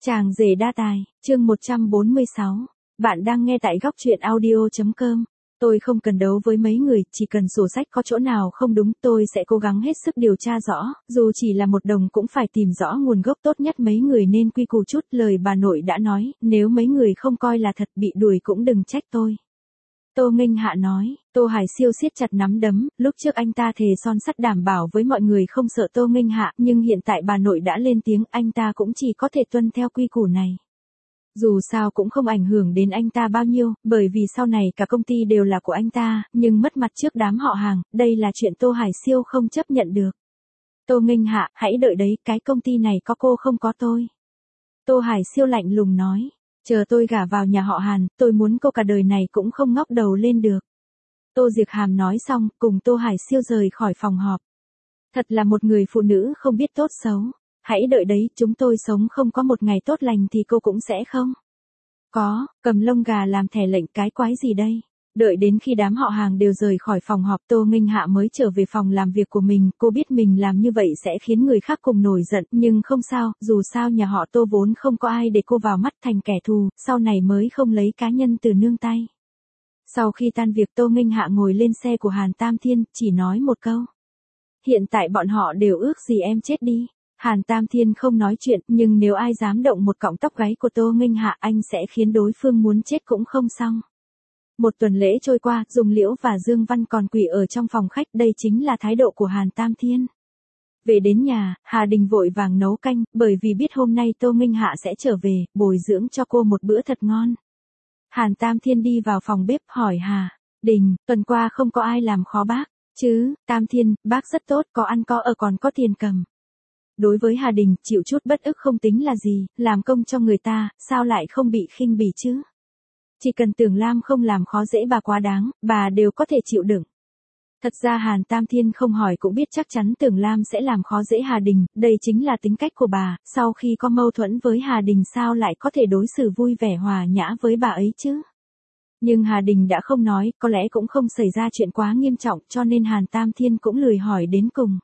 Chàng rể đa tài, chương 146. Bạn đang nghe tại góc truyện audio.com. Tôi không cần đấu với mấy người, chỉ cần sổ sách có chỗ nào không đúng tôi sẽ cố gắng hết sức điều tra rõ, dù chỉ là một đồng cũng phải tìm rõ nguồn gốc, tốt nhất mấy người nên quy củ chút. Lời bà nội đã nói, nếu mấy người không coi là thật bị đuổi cũng đừng trách tôi. Tô Nghênh Hạ nói. Tô Hải Siêu siết chặt nắm đấm, lúc trước anh ta thề son sắt đảm bảo với mọi người không sợ Tô Nghênh Hạ, nhưng hiện tại bà nội đã lên tiếng, anh ta cũng chỉ có thể tuân theo quy củ này. Dù sao cũng không ảnh hưởng đến anh ta bao nhiêu, bởi vì sau này cả công ty đều là của anh ta, nhưng mất mặt trước đám họ hàng, đây là chuyện Tô Hải Siêu không chấp nhận được. Tô Nghênh Hạ, hãy đợi đấy, cái công ty này có cô không có tôi. Tô Hải Siêu lạnh lùng nói. Chờ tôi gả vào nhà họ Hàn, tôi muốn cô cả đời này cũng không ngóc đầu lên được. Tô Diệc Hàm nói xong, cùng Tô Hải Siêu rời khỏi phòng họp. Thật là một người phụ nữ không biết tốt xấu. Hãy đợi đấy, chúng tôi sống không có một ngày tốt lành thì cô cũng sẽ không. Có, cầm lông gà làm thẻ lệnh, cái quái gì đây? Đợi đến khi đám họ hàng đều rời khỏi phòng họp, Tô Nghênh Hạ mới trở về phòng làm việc của mình. Cô biết mình làm như vậy sẽ khiến người khác cùng nổi giận, nhưng không sao, dù sao nhà họ Tô vốn không có ai để cô vào mắt thành kẻ thù, sau này mới không lấy cá nhân từ nương tay. Sau khi tan việc, Tô Nghênh Hạ ngồi lên xe của Hàn Tam Thiên, chỉ nói một câu. Hiện tại bọn họ đều ước gì em chết đi. Hàn Tam Thiên không nói chuyện, nhưng nếu ai dám động một cọng tóc gáy của Tô Nghênh Hạ, anh sẽ khiến đối phương muốn chết cũng không xong. Một tuần lễ trôi qua, Dung Liễu và Dương Văn còn quỳ ở trong phòng khách, đây chính là thái độ của Hàn Tam Thiên. Về đến nhà, Hà Đình vội vàng nấu canh, bởi vì biết hôm nay Tô Nghênh Hạ sẽ trở về, bồi dưỡng cho cô một bữa thật ngon. Hàn Tam Thiên đi vào phòng bếp hỏi Hà Đình, tuần qua không có ai làm khó bác, chứ? Tam Thiên, bác rất tốt, có ăn có ở còn có tiền cầm. Đối với Hà Đình, chịu chút bất ức không tính là gì, làm công cho người ta, sao lại không bị khinh bỉ chứ? Chỉ cần Tưởng Lam không làm khó dễ bà quá đáng, bà đều có thể chịu đựng. Thật ra Hàn Tam Thiên không hỏi cũng biết chắc chắn Tưởng Lam sẽ làm khó dễ Hà Đình, đây chính là tính cách của bà, sau khi có mâu thuẫn với Hà Đình sao lại có thể đối xử vui vẻ hòa nhã với bà ấy chứ? Nhưng Hà Đình đã không nói, có lẽ cũng không xảy ra chuyện quá nghiêm trọng cho nên Hàn Tam Thiên cũng lười hỏi đến cùng.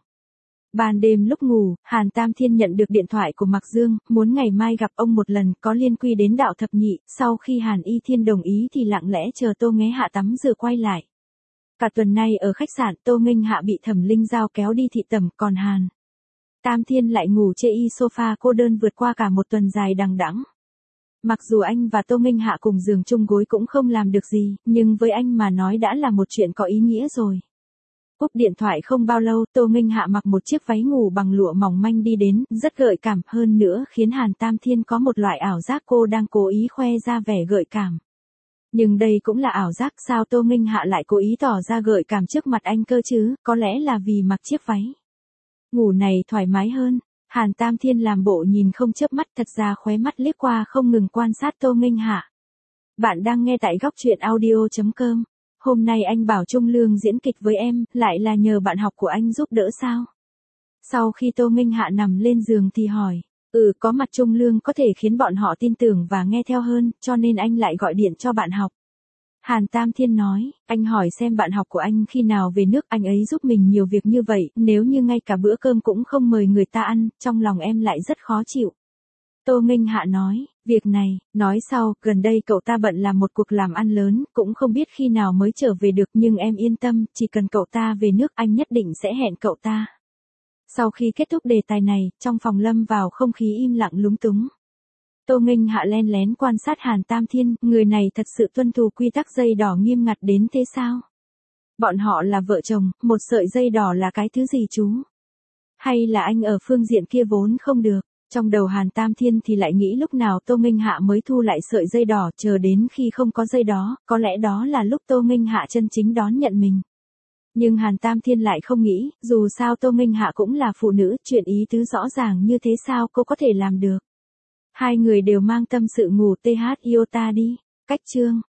Ban đêm lúc ngủ, Hàn Tam Thiên nhận được điện thoại của Mạc Dương, muốn ngày mai gặp ông một lần, có liên quy đến đạo thập nhị, sau khi Hàn Y Thiên đồng ý thì lặng lẽ chờ Tô Nghênh Hạ tắm rửa quay lại. Cả tuần nay ở khách sạn, Tô Nghênh Hạ bị Thẩm Linh Giao kéo đi thị tẩm, còn Hàn Tam Thiên lại ngủ chê y sofa cô đơn vượt qua cả một tuần dài đằng đẵng. Mặc dù anh và Tô Nghênh Hạ cùng giường chung gối cũng không làm được gì, nhưng với anh mà nói đã là một chuyện có ý nghĩa rồi. Cúp điện thoại không bao lâu, Tô Nghênh Hạ mặc một chiếc váy ngủ bằng lụa mỏng manh đi đến, rất gợi cảm, hơn nữa khiến Hàn Tam Thiên có một loại ảo giác cô đang cố ý khoe ra vẻ gợi cảm. Nhưng đây cũng là ảo giác, sao Tô Nghênh Hạ lại cố ý tỏ ra gợi cảm trước mặt anh cơ chứ, có lẽ là vì mặc chiếc váy ngủ này thoải mái hơn. Hàn Tam Thiên làm bộ nhìn không chớp mắt, thật ra khóe mắt liếc qua không ngừng quan sát Tô Nghênh Hạ. Bạn đang nghe tại góc truyện audio.com. Hôm nay anh bảo Trung Lương diễn kịch với em, lại là nhờ bạn học của anh giúp đỡ sao? Sau khi Tô Nghênh Hạ nằm lên giường thì hỏi, có mặt Trung Lương có thể khiến bọn họ tin tưởng và nghe theo hơn, cho nên anh lại gọi điện cho bạn học. Hàn Tam Thiên nói, anh hỏi xem bạn học của anh khi nào về nước, anh ấy giúp mình nhiều việc như vậy, nếu như ngay cả bữa cơm cũng không mời người ta ăn, trong lòng em lại rất khó chịu. Tô Nghênh Hạ nói, việc này, nói sau, gần đây cậu ta bận làm một cuộc làm ăn lớn, cũng không biết khi nào mới trở về được, nhưng em yên tâm, chỉ cần cậu ta về nước anh nhất định sẽ hẹn cậu ta. Sau khi kết thúc đề tài này, trong phòng lâm vào không khí im lặng lúng túng. Tô Nghênh Hạ len lén quan sát Hàn Tam Thiên, người này thật sự tuân thủ quy tắc dây đỏ nghiêm ngặt đến thế sao? Bọn họ là vợ chồng, một sợi dây đỏ là cái thứ gì chú? Hay là anh ở phương diện kia vốn không được? Trong đầu Hàn Tam Thiên thì lại nghĩ lúc nào Tô Nghênh Hạ mới thu lại sợi dây đỏ, chờ đến khi không có dây đó, có lẽ đó là lúc Tô Nghênh Hạ chân chính đón nhận mình. Nhưng Hàn Tam Thiên lại không nghĩ, dù sao Tô Nghênh Hạ cũng là phụ nữ, chuyện ý tứ rõ ràng như thế sao cô có thể làm được. Hai người đều mang tâm sự ngủ TH Iota đi. Cách chương